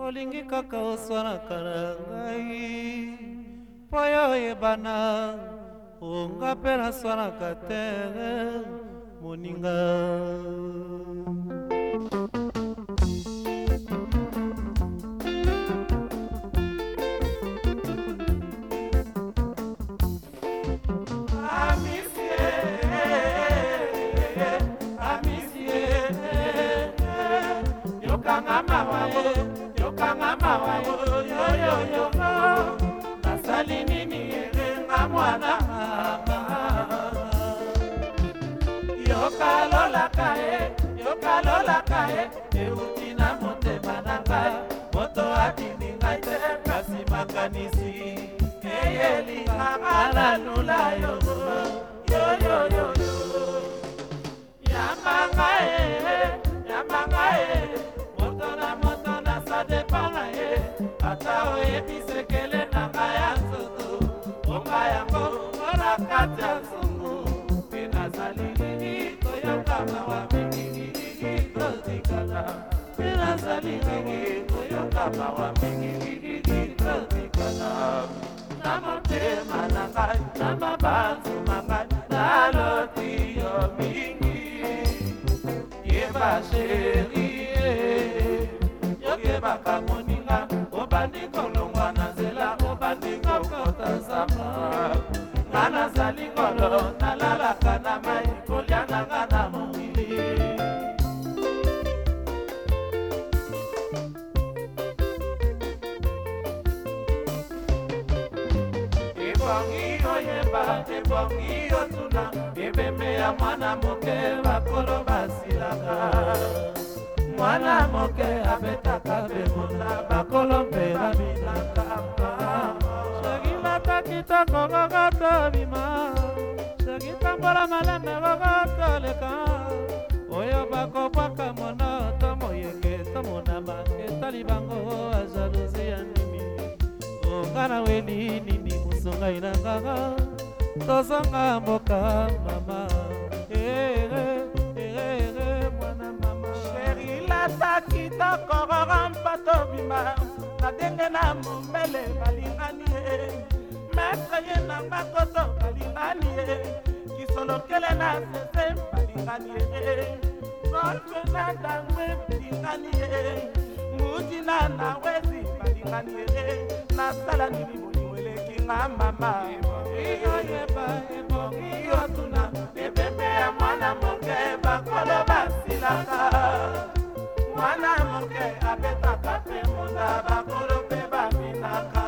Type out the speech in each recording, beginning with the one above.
olingi kaka oswanaka na ngai mpo yo oyebana onga mpe naswanaka te moninga. Yokanga mawa yo nasali nini erenga mwana mama yokalolaka euti na motema nanga moto atindi ngai te kasi makanisi eyelinganga nalula yo yambanga moto na sa depanga ye ata oyebisekele na ngai ya nzoto onga yango mpona kati ya nzungu mpe nazali nini koyoka mawa mingi totikala mpe nazali nini koyoka mawa mingi totikala na motema na ngai na mabanzu na ngai naloti yo mingi yeba sherie yokebaka moninga obandi kolongwa na nzela obandi kokota zamba nga nazali ngolo nalalaka na mai kolia nanga na mokili ebongi oyeba ebongi otuna ebembe ya mwana moke bakolo basilaka mwana moke abetaka bemona bakolo mpe babinaka shagilata kitoko kokoto bima shagitambola malembe kokoto leka oyo bakobwaka mona to moyenge to monama etali bango ajaluzi ya ndimi ongana weni nini musongai na nganga tozonga mboka mama kitoko rorampa tobima na ndenge na mombele balingani ye maître ye na bakoto balingani ye kisolokele na sese balingani ye golfe na dangwe balingani ye mudina na wezi balingani ye nasala nini boliweleki nga mama iyoyeba ebongi yotuna ebembe ya mwana moke bakolo basilaka mwana moke abetaka mpe mona bakolo mpe babinaka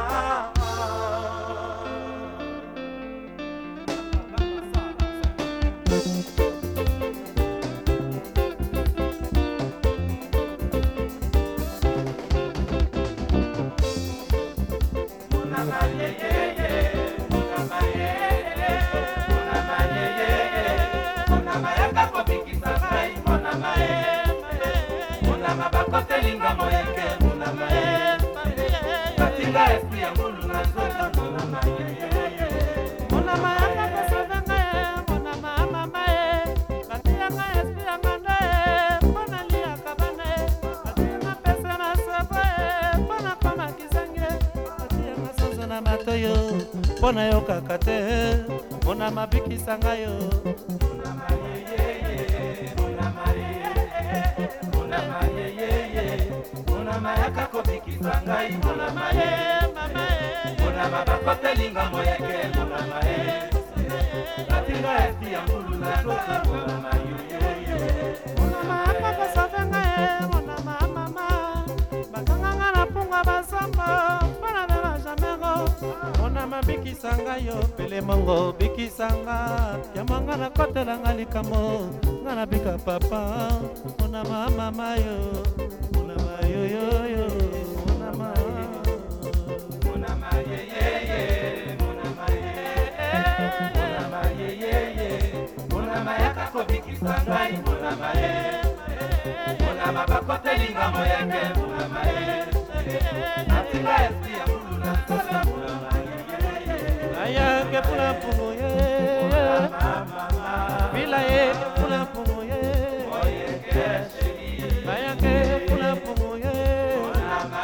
bakotelinga moyeke monama katinga esprit ya ngulu na nzoto monama monama yanga kosovenga monama mama katiyanga esprit ya nganda mpona liaka bana katiyanga pesa na sebo mpona koma kizange katiyanga sanzo na matoyo mpona yokaka te monama bikisanga yo mayaka kobikisa ngai monama ye mama monama bakotelinga moyeke monama ye katinga esti ya ngulu na soso monama monama akakosavenga monama mama bakanganga na punga basamba mpona beba jamego monama bikisanga yo pele mongo bikisanga yamanga na kotelanga likamo nga na bika papa monama mama yo yo yo yo monama monama ye monama ye monama yaka kobikisa ngai monama ye monama bakotelinga moyeke monama ye atinga esi ya ngulu na soso monama ayake pula mpungu ye bila ye pula mpungu ye ayake pula mpungu ye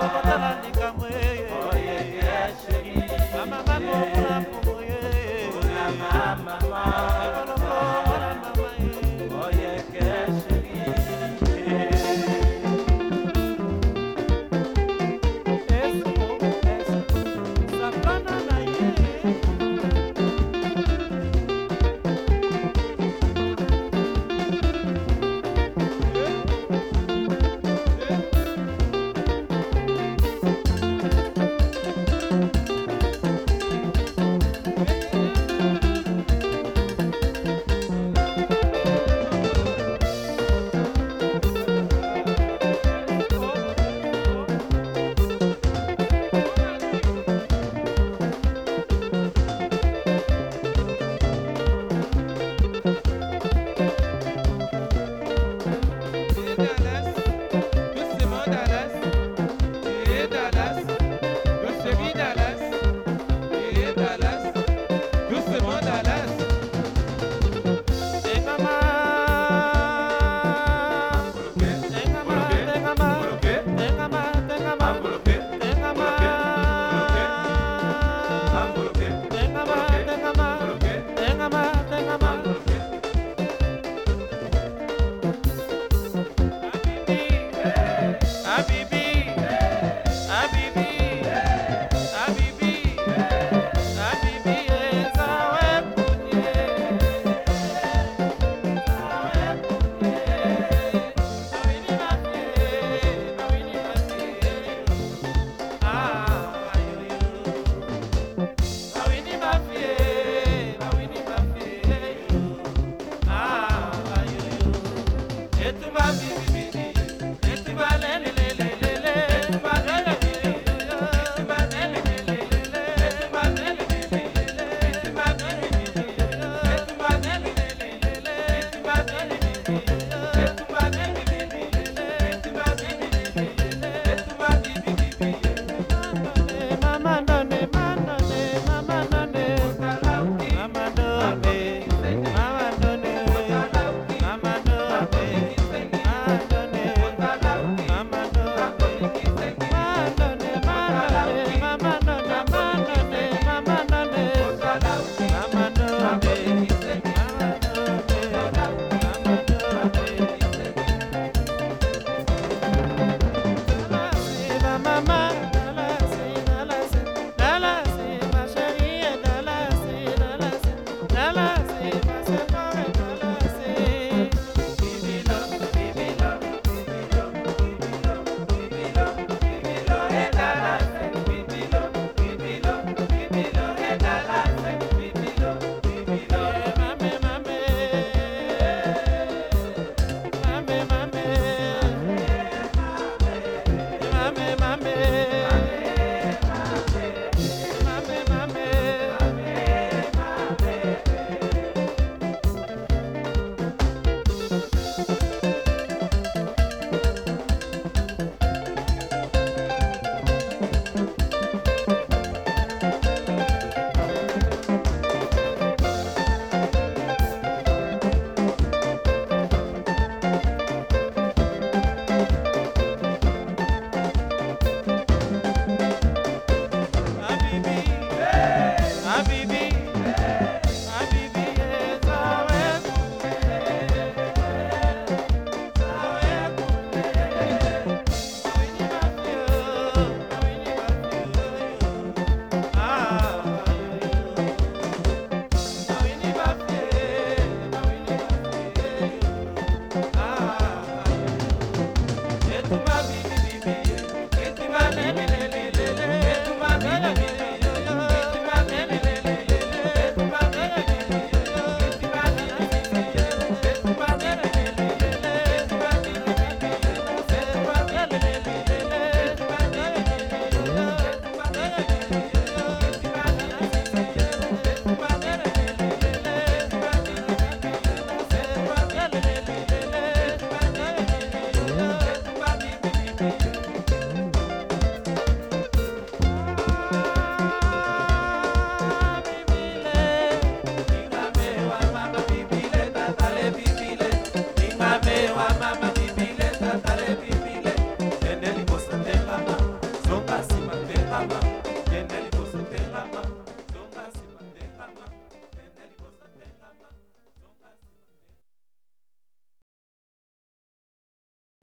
Bye.